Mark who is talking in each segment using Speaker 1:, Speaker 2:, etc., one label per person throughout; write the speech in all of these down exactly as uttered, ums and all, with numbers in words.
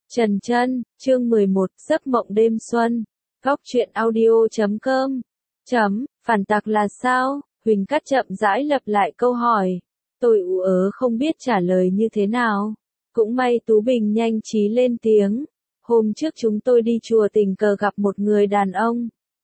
Speaker 1: Trần Chân, chương mười một, giấc mộng đêm xuân. Góc truyện audio chấm com. Chấm, phản tặc là sao? Huỳnh Cát chậm rãi lặp lại câu hỏi. Tôi ú ớ không biết trả lời như thế nào. Cũng may Tú Bình nhanh trí lên tiếng. Hôm trước chúng tôi đi chùa tình cờ gặp một người đàn ông.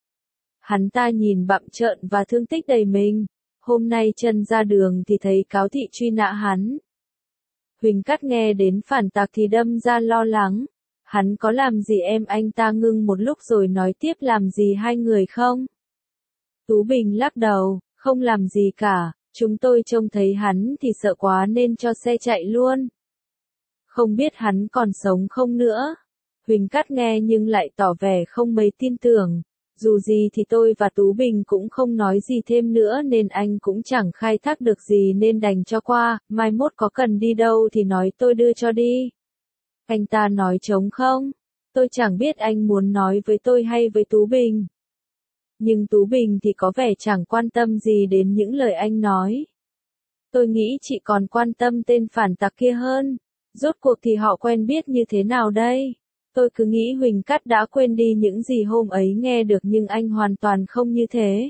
Speaker 1: Hắn ta nhìn bặm trợn và thương tích đầy mình. Hôm nay chân ra đường thì thấy cáo thị truy nã hắn. Huỳnh Cát nghe đến phản tặc thì đâm ra lo lắng. Hắn có làm gì em? Anh ta ngưng một lúc rồi nói tiếp, làm gì hai người không? Tú Bình lắc đầu, không làm gì cả, chúng tôi trông thấy hắn thì sợ quá nên cho xe chạy luôn. Không biết hắn còn sống không nữa. Huỳnh Cát nghe nhưng lại tỏ vẻ không mấy tin tưởng. Dù gì thì tôi và Tú Bình cũng không nói gì thêm nữa nên anh cũng chẳng khai thác được gì nên đành cho qua, mai mốt có cần đi đâu thì nói tôi đưa cho đi. Anh ta nói trống không? Tôi chẳng biết anh muốn nói với tôi hay với Tú Bình. Nhưng Tú Bình thì có vẻ chẳng quan tâm gì đến những lời anh nói. Tôi nghĩ chị còn quan tâm tên phản tặc kia hơn. Rốt cuộc thì họ quen biết như thế nào đây? Tôi cứ nghĩ Huỳnh Cát đã quên đi những gì hôm ấy nghe được nhưng anh hoàn toàn không như thế.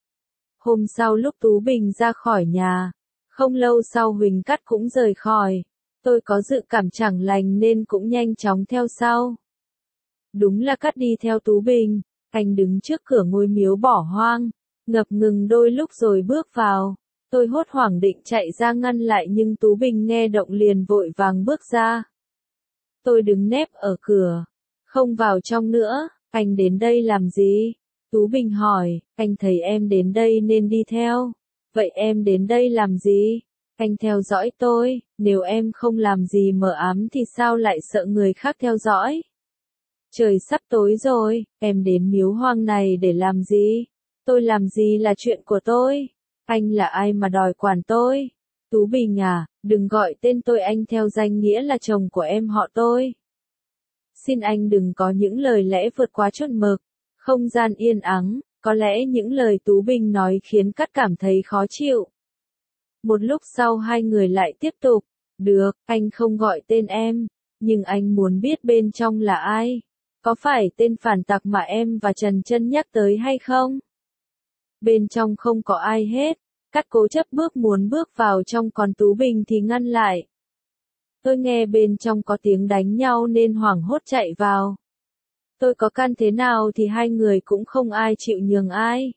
Speaker 1: Hôm sau lúc Tú Bình ra khỏi nhà, không lâu sau Huỳnh Cát cũng rời khỏi. Tôi có dự cảm chẳng lành nên cũng nhanh chóng theo sau. Đúng là Cát đi theo Tú Bình, anh đứng trước cửa ngôi miếu bỏ hoang, ngập ngừng đôi lúc rồi bước vào. Tôi hốt hoảng định chạy ra ngăn lại nhưng Tú Bình nghe động liền vội vàng bước ra. Tôi đứng nép ở cửa, không vào trong nữa. Anh đến đây làm gì? Tú Bình hỏi. Anh thấy em đến đây nên đi theo. Vậy em đến đây làm gì? Anh theo dõi tôi, nếu em không làm gì mờ ám thì sao lại sợ người khác theo dõi? Trời sắp tối rồi, em đến miếu hoang này để làm gì? Tôi làm gì là chuyện của tôi. Anh là ai mà đòi quản tôi? Tú Bình à, đừng gọi tên tôi anh theo danh nghĩa là chồng của em họ tôi. Xin anh đừng có những lời lẽ vượt quá chuẩn mực. Không gian yên ắng, có lẽ những lời Tú Bình nói khiến Cát cảm thấy khó chịu. Một lúc sau hai người lại tiếp tục. Được, anh không gọi tên em, nhưng anh muốn biết bên trong là ai. Có phải tên phản tặc mà em và Trần Chân nhắc tới hay không? Bên trong không có ai hết. Cát cố chấp bước muốn bước vào trong còn Tú Bình thì ngăn lại. Tôi nghe bên trong có tiếng đánh nhau nên hoảng hốt chạy vào. Tôi có can thế nào thì hai người cũng không ai chịu nhường ai.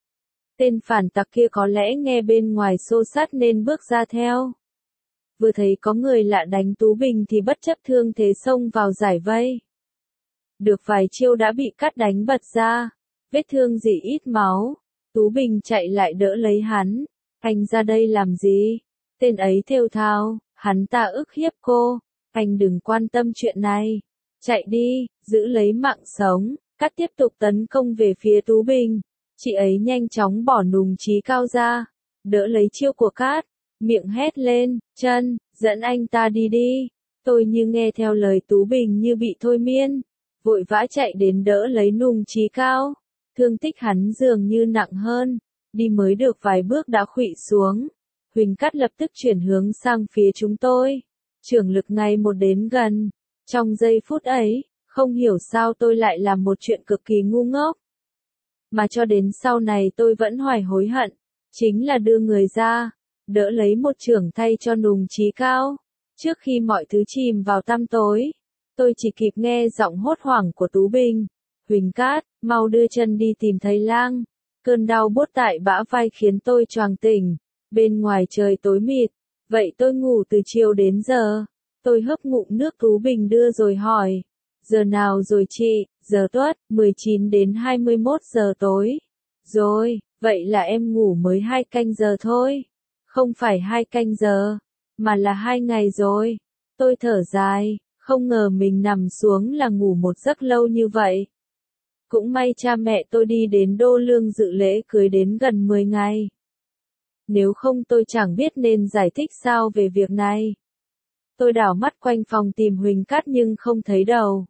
Speaker 1: Tên phản tặc kia có lẽ nghe bên ngoài xô xát nên bước ra theo. Vừa thấy có người lạ đánh Tú Bình thì bất chấp thương thế xông vào giải vây. Được vài chiêu đã bị Cát đánh bật ra. Vết thương rỉ ít máu. Tú Bình chạy lại đỡ lấy hắn. Anh ra đây làm gì? Tên ấy thều thào, hắn ta ức hiếp cô. Anh đừng quan tâm chuyện này. Chạy đi, giữ lấy mạng sống. Cát tiếp tục tấn công về phía Tú Bình. Chị ấy nhanh chóng bỏ nùng chí cao ra. Đỡ lấy chiêu của Cát. Miệng hét lên, Chân, dẫn anh ta đi đi. Tôi như nghe theo lời Tú Bình như bị thôi miên. Vội vã chạy đến đỡ lấy nùng chí cao. Thương tích hắn dường như nặng hơn. Đi mới được vài bước đã khuỵu xuống. Huỳnh Cát lập tức chuyển hướng sang phía chúng tôi. Trưởng lực ngày một đến gần. Trong giây phút ấy, không hiểu sao tôi lại làm một chuyện cực kỳ ngu ngốc. Mà cho đến sau này tôi vẫn hoài hối hận. Chính là đưa người ra, đỡ lấy một chưởng thay cho nùng chí cao. Trước khi mọi thứ chìm vào tăm tối, tôi chỉ kịp nghe giọng hốt hoảng của Tú Bình. Huỳnh Cát, mau đưa Chân đi tìm thầy lang. Cơn đau buốt tại bả vai khiến tôi choàng tỉnh. Bên ngoài trời tối mịt. Vậy tôi ngủ từ chiều đến giờ. Tôi hớp ngụm nước Tú Bình đưa rồi hỏi. Giờ nào rồi chị? Giờ tuất, mười chín đến hai mươi mốt giờ tối. Rồi, vậy là em ngủ mới hai canh giờ thôi. Không phải hai canh giờ, mà là hai ngày rồi. Tôi thở dài, không ngờ mình nằm xuống là ngủ một giấc lâu như vậy. Cũng may cha mẹ tôi đi đến Đô Lương dự lễ cưới đến gần mười ngày. Nếu không tôi chẳng biết nên giải thích sao về việc này. Tôi đảo mắt quanh phòng tìm Huỳnh Cát nhưng không thấy đâu.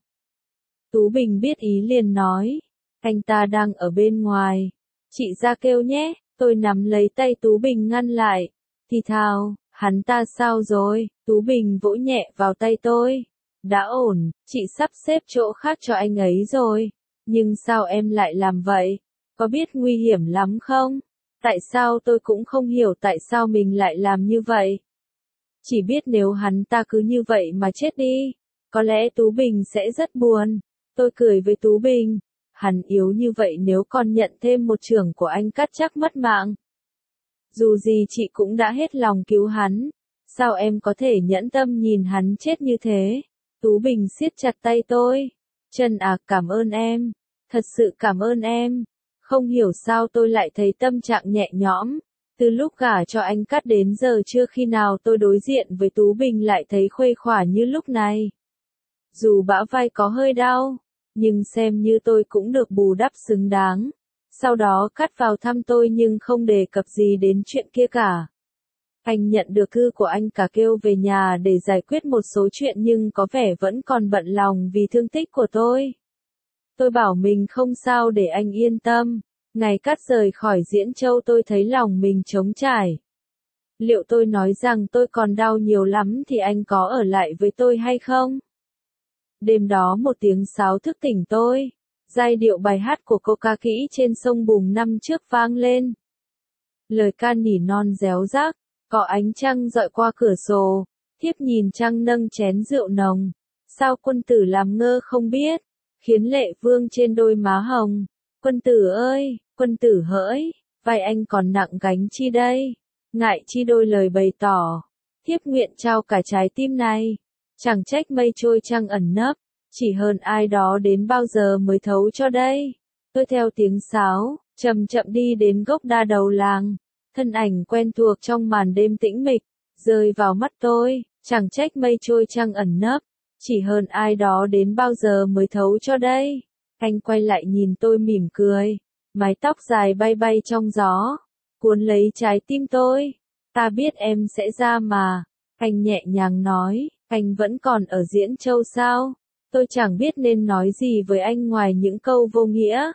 Speaker 1: Tú Bình biết ý liền nói. Anh ta đang ở bên ngoài. Chị ra kêu nhé. Tôi nắm lấy tay Tú Bình ngăn lại. Thì thào, hắn ta sao rồi? Tú Bình vỗ nhẹ vào tay tôi. đã ổn, chị sắp xếp chỗ khác cho anh ấy rồi. Nhưng sao em lại làm vậy? Có biết nguy hiểm lắm không? Tại sao tôi cũng không hiểu tại sao mình lại làm như vậy? Chỉ biết nếu hắn ta cứ như vậy mà chết đi, có lẽ Tú Bình sẽ rất buồn. Tôi cười với Tú Bình. Hắn yếu như vậy nếu còn nhận thêm một chưởng của anh cắt chắc mất mạng. Dù gì chị cũng đã hết lòng cứu hắn. Sao em có thể nhẫn tâm nhìn hắn chết như thế? Tú Bình siết chặt tay tôi. Trần à, cảm ơn em. Thật sự cảm ơn em. Không hiểu sao tôi lại thấy tâm trạng nhẹ nhõm. Từ lúc gả cho anh Cát đến giờ chưa khi nào tôi đối diện với Tú Bình lại thấy khuây khỏa như lúc này. Dù bả vai có hơi đau, nhưng xem như tôi cũng được bù đắp xứng đáng. Sau đó Cát vào thăm tôi nhưng không đề cập gì đến chuyện kia cả. Anh nhận được thư của anh cả kêu về nhà để giải quyết một số chuyện nhưng có vẻ vẫn còn bận lòng vì thương tích của tôi. Tôi bảo mình không sao để anh yên tâm. Ngày Cát rời khỏi Diễn Châu tôi thấy lòng mình trống trải. Liệu tôi nói rằng tôi còn đau nhiều lắm thì anh có ở lại với tôi hay không? Đêm đó một tiếng sáo thức tỉnh tôi. Giai điệu bài hát của cô ca kỹ trên sông Bùng năm trước vang lên. Lời ca nỉ non réo rác, có ánh trăng dọi qua cửa sổ, thiếp nhìn trăng nâng chén rượu nồng. Sao quân tử làm ngơ không biết, khiến lệ vương trên đôi má hồng. Quân tử ơi, quân tử hỡi, vai anh còn nặng gánh chi đây? Ngại chi đôi lời bày tỏ, thiếp nguyện trao cả trái tim này. Chẳng trách mây trôi trăng ẩn nấp, chỉ hơn ai đó đến bao giờ mới thấu cho đây. Tôi theo tiếng sáo, chậm chậm đi đến gốc đa đầu làng. Thân ảnh quen thuộc trong màn đêm tĩnh mịch, rơi vào mắt tôi, chẳng trách mây trôi trăng ẩn nấp, chỉ hơn ai đó đến bao giờ mới thấu cho đây. Anh quay lại nhìn tôi mỉm cười, mái tóc dài bay bay trong gió, cuốn lấy trái tim tôi. Ta biết em sẽ ra mà. Anh nhẹ nhàng nói, anh vẫn còn ở Diễn Châu sao? Tôi chẳng biết nên nói gì với anh ngoài những câu vô nghĩa.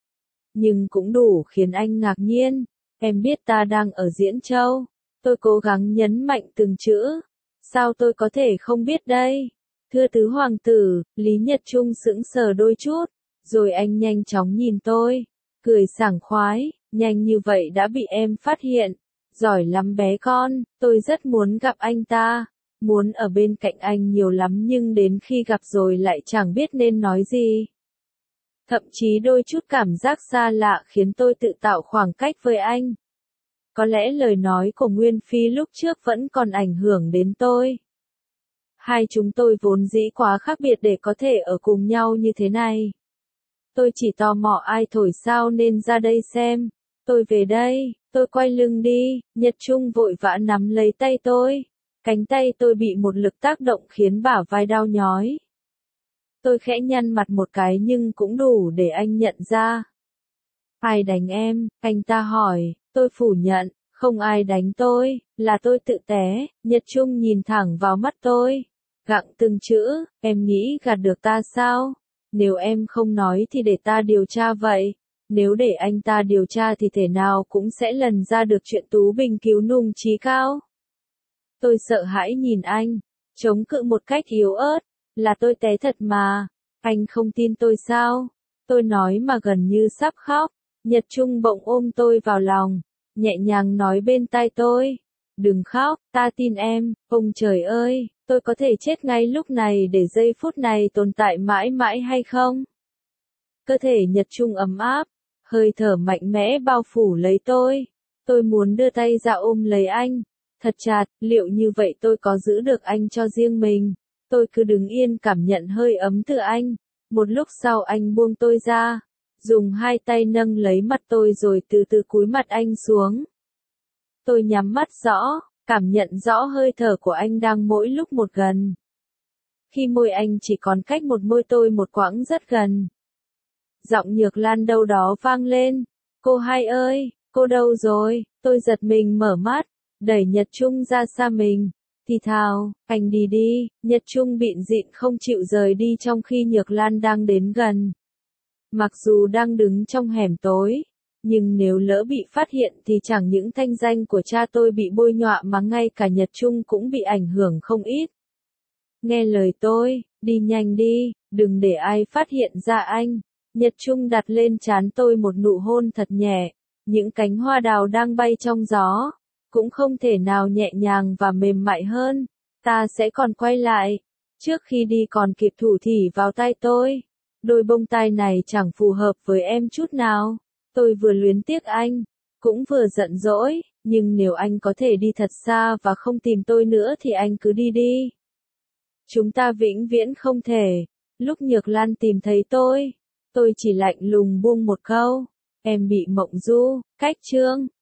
Speaker 1: Nhưng cũng đủ khiến anh ngạc nhiên. Em biết ta đang ở Diễn Châu. Tôi cố gắng nhấn mạnh từng chữ. Sao tôi có thể không biết đây? Thưa tứ hoàng tử, Lý Nhật Trung sững sờ đôi chút. Rồi anh nhanh chóng nhìn tôi. Cười sảng khoái, nhanh như vậy đã bị em phát hiện. Giỏi lắm bé con, tôi rất muốn gặp anh ta. Muốn ở bên cạnh anh nhiều lắm nhưng đến khi gặp rồi lại chẳng biết nên nói gì. Thậm chí đôi chút cảm giác xa lạ khiến tôi tự tạo khoảng cách với anh. Có lẽ lời nói của Nguyên Phi lúc trước vẫn còn ảnh hưởng đến tôi. Hai chúng tôi vốn dĩ quá khác biệt để có thể ở cùng nhau như thế này. Tôi chỉ tò mò ai thổi sao nên ra đây xem. Tôi về đây, tôi quay lưng đi, Nhật Trung vội vã nắm lấy tay tôi. Cánh tay tôi bị một lực tác động khiến bả vai đau nhói. Tôi khẽ nhăn mặt một cái nhưng cũng đủ để anh nhận ra. Ai đánh em? Anh ta hỏi, tôi phủ nhận, không ai đánh tôi, là tôi tự té. Nhật Trung nhìn thẳng vào mắt tôi, gặng từng chữ, em nghĩ gạt được ta sao? Nếu em không nói thì để ta điều tra vậy. Nếu để anh ta điều tra thì thể nào cũng sẽ lần ra được chuyện Tú Bình cứu Nùng Chí Cao. Tôi sợ hãi nhìn anh, chống cự một cách yếu ớt, là tôi té thật mà, anh không tin tôi sao? Tôi nói mà gần như sắp khóc. Nhật Trung bỗng ôm tôi vào lòng, nhẹ nhàng nói bên tai tôi, đừng khóc, ta tin em. Ông trời ơi, tôi có thể chết ngay lúc này để giây phút này tồn tại mãi mãi hay không? Cơ thể Nhật Trung ấm áp, hơi thở mạnh mẽ bao phủ lấy tôi. Tôi muốn đưa tay ra ôm lấy anh, thật chặt, liệu như vậy tôi có giữ được anh cho riêng mình? Tôi cứ đứng yên cảm nhận hơi ấm từ anh. Một lúc sau anh buông tôi ra, dùng hai tay nâng lấy mặt tôi rồi từ từ cúi mặt anh xuống. Tôi nhắm mắt rõ, cảm nhận rõ hơi thở của anh đang mỗi lúc một gần. Khi môi anh chỉ còn cách một môi tôi một quãng rất gần. Giọng Nhược Lan đâu đó vang lên, cô hai ơi, cô đâu rồi? Tôi giật mình mở mắt, đẩy Nhật Trung ra xa mình, thì thào, anh đi đi. Nhật Trung bịn dịn không chịu rời đi trong khi Nhược Lan đang đến gần. Mặc dù đang đứng trong hẻm tối, nhưng nếu lỡ bị phát hiện thì chẳng những thanh danh của cha tôi bị bôi nhọa mà ngay cả Nhật Trung cũng bị ảnh hưởng không ít. Nghe lời tôi, Đi nhanh đi, đừng để ai phát hiện ra anh. Nhật Trung đặt lên trán tôi một nụ hôn thật nhẹ. Những cánh hoa đào đang bay trong gió. Cũng không thể nào nhẹ nhàng và mềm mại hơn. Ta sẽ còn quay lại. Trước khi đi còn kịp thủ thỉ vào tay tôi. Đôi bông tai này chẳng phù hợp với em chút nào. Tôi vừa luyến tiếc anh, cũng vừa giận dỗi, nhưng nếu anh có thể đi thật xa và không tìm tôi nữa thì anh cứ đi đi. Chúng ta vĩnh viễn không thể. Lúc Nhược Lan tìm thấy tôi, tôi chỉ lạnh lùng buông một câu. Em bị mộng du, cách chương.